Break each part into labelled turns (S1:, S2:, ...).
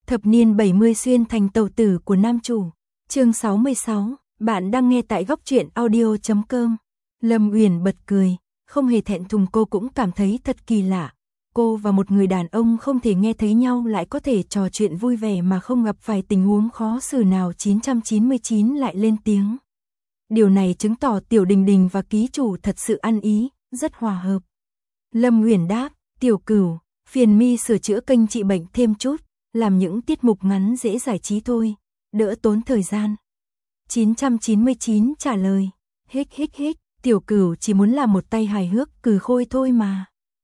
S1: Thập niên 70 xuyên thành tàu tử của nam chủ. Chương 66, bạn đang nghe tại góc truyện audio.com. Lâm Uyển bật cười, không hề thẹn thùng, cô cũng cảm thấy thật kỳ lạ. Cô và một người đàn ông không thể nghe thấy nhau lại có thể trò chuyện vui vẻ mà không gặp phải tình huống khó xử nào. 999 lại lên tiếng. Điều này chứng tỏ Tiểu Đình Đình và ký chủ thật sự ăn ý, rất hòa hợp. Lâm Uyển đáp, Tiểu Cửu, phiền mi sửa chữa kênh trị bệnh thêm chút, làm những tiết mục ngắn dễ giải trí thôi, đỡ tốn thời gian. 999 trả lời, hích, Tiểu Cửu chỉ muốn làm một tay hài hước cừ khôi thôi mà.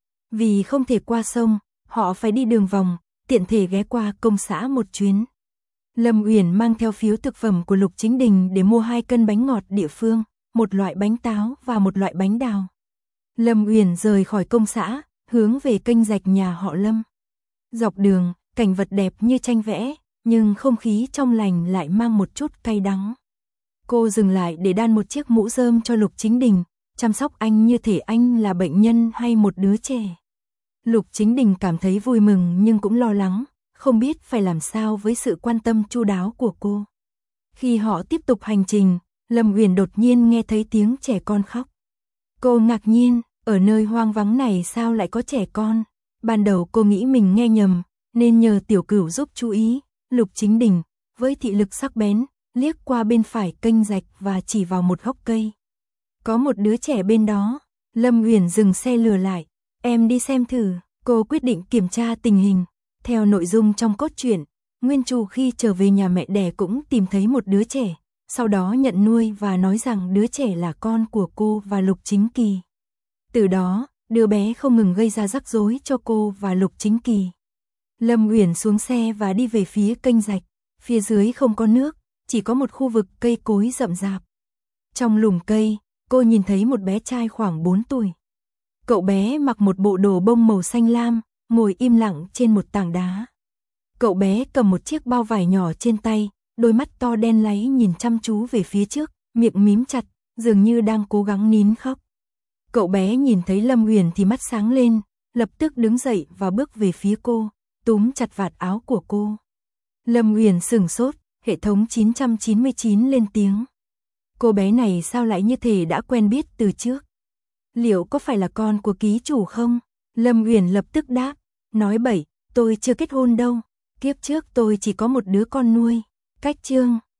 S1: Vì không thể qua sông, họ phải đi đường vòng, tiện thể ghé qua công xã một chuyến. Lâm Uyển mang theo phiếu thực phẩm của Lục Chính Đình để mua 2 cân bánh ngọt địa phương, một loại bánh táo và một loại bánh đào. Lâm Uyển rời khỏi công xã, hướng về kênh rạch nhà họ Lâm. Dọc đường, cảnh vật đẹp như tranh vẽ, nhưng không khí trong lành lại mang một chút cay đắng. Cô dừng lại để đan một chiếc mũ rơm cho Lục Chính Đình, chăm sóc anh như thể anh là bệnh nhân hay một đứa trẻ. Lục Chính Đình cảm thấy vui mừng nhưng cũng lo lắng, không biết phải làm sao với sự quan tâm chu đáo của cô. Khi họ tiếp tục hành trình, Lâm Uyển đột nhiên nghe thấy tiếng trẻ con khóc. Cô ngạc nhiên, ở nơi hoang vắng này sao lại có trẻ con? Ban đầu cô nghĩ mình nghe nhầm, nên nhờ Tiểu Cửu giúp chú ý. Lục Chính Đình, với thị lực sắc bén, liếc qua bên phải kênh rạch và chỉ vào một gốc cây. Có một đứa trẻ bên đó. Lâm Uyển dừng xe lừa lại. Em đi xem thử. Cô quyết định kiểm tra tình hình. Theo nội dung trong cốt truyện, Nguyên Trù khi trở về nhà mẹ đẻ cũng tìm thấy một đứa trẻ, sau đó nhận nuôi và nói rằng đứa trẻ là con của cô và Lục Chính Kỳ. Từ đó, đứa bé không ngừng gây ra rắc rối cho cô và Lục Chính Kỳ. Lâm Uyển xuống xe và đi về phía kênh rạch. Phía dưới không có nước, chỉ có một khu vực cây cối rậm rạp. Trong lùm cây, cô nhìn thấy một bé trai khoảng 4 tuổi. Cậu bé mặc một bộ đồ bông màu xanh lam, ngồi im lặng trên một tảng đá. Cậu bé cầm một chiếc bao vải nhỏ trên tay, đôi mắt to đen láy nhìn chăm chú về phía trước, miệng mím chặt, dường như đang cố gắng nín khóc. Cậu bé nhìn thấy Lâm Uyển thì mắt sáng lên, lập tức đứng dậy và bước về phía cô, túm chặt vạt áo của cô. Lâm Uyển sửng sốt, hệ thống 999 lên tiếng. Cô bé này sao lại như thể đã quen biết từ trước? Liệu có phải là con của ký chủ không? Lâm Uyển lập tức đáp, nói bậy, tôi chưa kết hôn đâu. Kiếp trước tôi chỉ có một đứa con nuôi. Cách chương